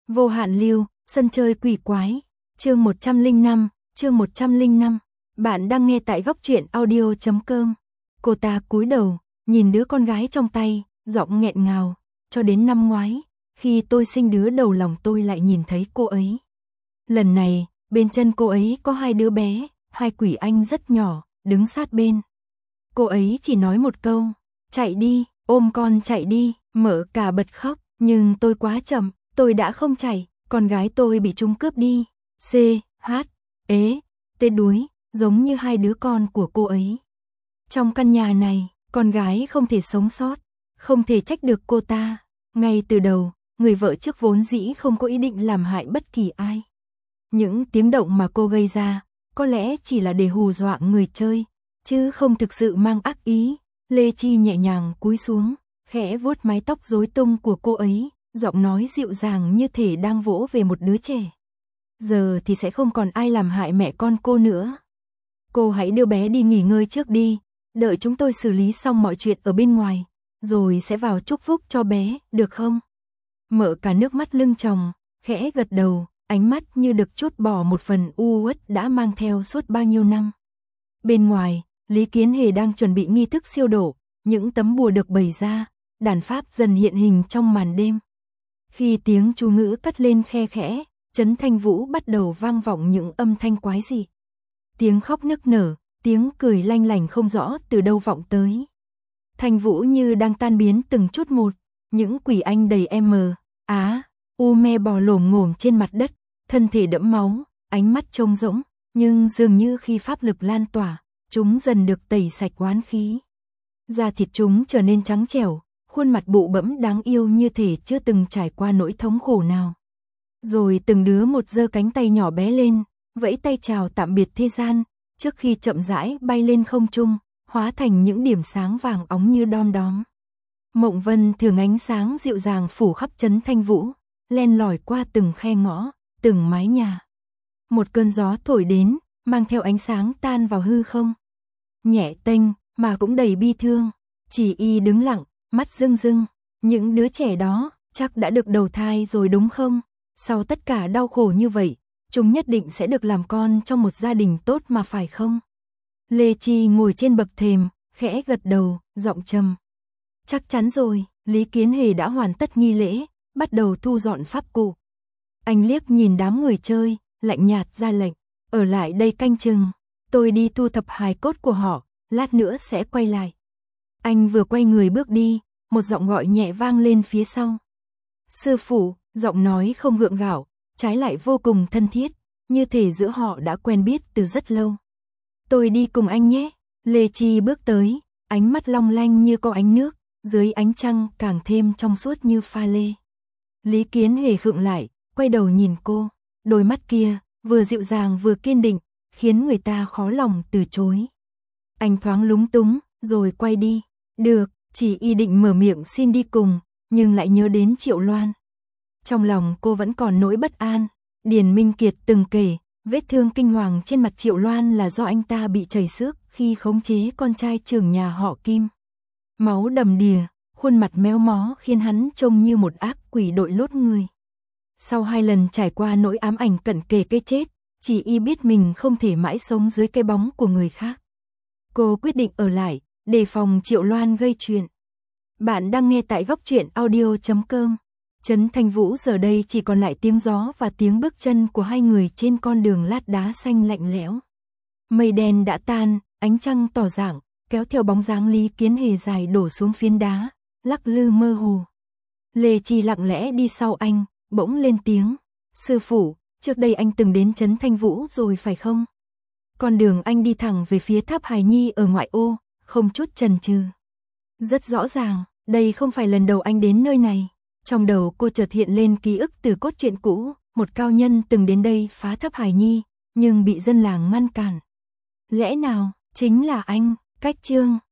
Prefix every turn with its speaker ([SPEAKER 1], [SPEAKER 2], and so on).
[SPEAKER 1] Vô hạn lưu, sân chơi quỷ quái, chương 105. Bạn đang nghe tại góc truyện audio.com. Cô ta cúi đầu, nhìn đứa con gái trong tay, giọng nghẹn ngào, cho đến năm ngoái, khi tôi sinh đứa đầu lòng tôi lại nhìn thấy cô ấy. Lần này, bên chân cô ấy có hai đứa bé, hai quỷ anh rất nhỏ, đứng sát bên. Cô ấy chỉ nói một câu, chạy đi, ôm con chạy đi, Mợ cả bật khóc, nhưng tôi quá chậm, tôi đã không chạy, con gái tôi bị chúng cướp đi. C, H, ế, T đuối, giống như hai đứa con của cô ấy. Trong căn nhà này, con gái không thể sống sót, không thể trách được cô ta. Ngay từ đầu, người vợ trước vốn dĩ không có ý định làm hại bất kỳ ai. Những tiếng động mà cô gây ra, có lẽ chỉ là để hù dọa người chơi, chứ không thực sự mang ác ý. Lê Chi nhẹ nhàng cúi xuống, khẽ vuốt mái tóc rối tung của cô ấy, giọng nói dịu dàng như thể đang vỗ về một đứa trẻ. Giờ thì sẽ không còn ai làm hại mẹ con cô nữa. Cô hãy đưa bé đi nghỉ ngơi trước đi, đợi chúng tôi xử lý xong mọi chuyện ở bên ngoài, rồi sẽ vào chúc phúc cho bé, được không? Mợ cả nước mắt lưng tròng, khẽ gật đầu, ánh mắt như được trút bỏ một phần u uất đã mang theo suốt bao nhiêu năm. Bên ngoài, Lý Kiến Hề đang chuẩn bị nghi thức siêu độ, những tấm bùa được bày ra, đàn pháp dần hiện hình trong màn đêm. Khi tiếng chú ngữ cất lên khe khẽ, Trấn Thanh Vũ bắt đầu vang vọng những âm thanh quái dị. Tiếng khóc nức nở, tiếng cười lanh lảnh không rõ từ đâu vọng tới. Thanh Vũ như đang tan biến từng chút một, những quỷ anh đầy me bò lổm ngổm trên mặt đất, thân thể đẫm máu, ánh mắt trông rỗng, nhưng dường như khi pháp lực lan tỏa, chúng dần được tẩy sạch oán khí. Da thịt chúng trở nên trắng trẻo, khuôn mặt bụ bẫm đáng yêu như thể chưa từng trải qua nỗi thống khổ nào. Rồi từng đứa một giơ cánh tay nhỏ bé lên, vẫy tay chào tạm biệt thế gian, trước khi chậm rãi bay lên không trung, hóa thành những điểm sáng vàng óng như đom đóm. Mộng vân thường ánh sáng dịu dàng phủ khắp Trấn Thanh Vũ, len lỏi qua từng khe ngõ, từng mái nhà. Một cơn gió thổi đến, mang theo ánh sáng tan vào hư không. Nhẹ tênh, mà cũng đầy bi thương. Chỉ y đứng lặng, mắt rưng rưng. Những đứa trẻ đó, chắc đã được đầu thai rồi đúng không? Sau tất cả đau khổ như vậy, chúng nhất định sẽ được làm con trong một gia đình tốt mà phải không? Lê Chi ngồi trên bậc thềm, khẽ gật đầu, giọng trầm. Chắc chắn rồi, Lý Kiến Hề đã hoàn tất nghi lễ, bắt đầu thu dọn pháp cụ. Anh liếc nhìn đám người chơi, lạnh nhạt ra lệnh, ở lại đây canh chừng, tôi đi thu thập hài cốt của họ, lát nữa sẽ quay lại. Anh vừa quay người bước đi, một giọng gọi nhẹ vang lên phía sau. Sư phụ, giọng nói không gượng gạo, trái lại vô cùng thân thiết, như thể giữa họ đã quen biết từ rất lâu. Tôi đi cùng anh nhé. Lê Chi bước tới, ánh mắt long lanh như có ánh nước, dưới ánh trăng càng thêm trong suốt như pha lê. Lý Kiến Hề khựng lại, quay đầu nhìn cô, đôi mắt kia, vừa dịu dàng vừa kiên định, khiến người ta khó lòng từ chối. Anh thoáng lúng túng, rồi quay đi. Được, chỉ y định mở miệng xin đi cùng, nhưng lại nhớ đến Triệu Loan. Trong lòng cô vẫn còn nỗi bất an. Điền Minh Kiệt từng kể, vết thương kinh hoàng trên mặt Triệu Loan là do anh ta bị chảy xước khi khống chế con trai trưởng nhà họ Kim. Máu đầm đìa, khuôn mặt méo mó khiến hắn trông như một ác quỷ đội lốt người. Sau 2 lần trải qua nỗi ám ảnh cận kề cái chết, chỉ y biết mình không thể mãi sống dưới cái bóng của người khác. Cô quyết định ở lại, đề phòng Triệu Loan gây chuyện. Bạn đang nghe tại góc truyện audio.com. Trấn Thanh Vũ giờ đây chỉ còn lại tiếng gió và tiếng bước chân của hai người trên con đường lát đá xanh lạnh lẽo. Mây đen đã tan, ánh trăng tỏ rạng, kéo theo bóng dáng Lý Kiến Hề dài đổ xuống phiến đá, lắc lư mơ hồ. Lê Chi lặng lẽ đi sau anh, bỗng lên tiếng. Sư phụ, trước đây anh từng đến Trấn Thanh Vũ rồi phải không? Con đường anh đi thẳng về phía tháp hài nhi ở ngoại ô, không chút chần chừ. Rất rõ ràng, đây không phải lần đầu anh đến nơi này. Trong đầu cô chợt hiện lên ký ức từ cốt truyện cũ, một cao nhân từng đến đây phá tháp hài nhi, nhưng bị dân làng ngăn cản. Lẽ nào, chính là anh? Cách chương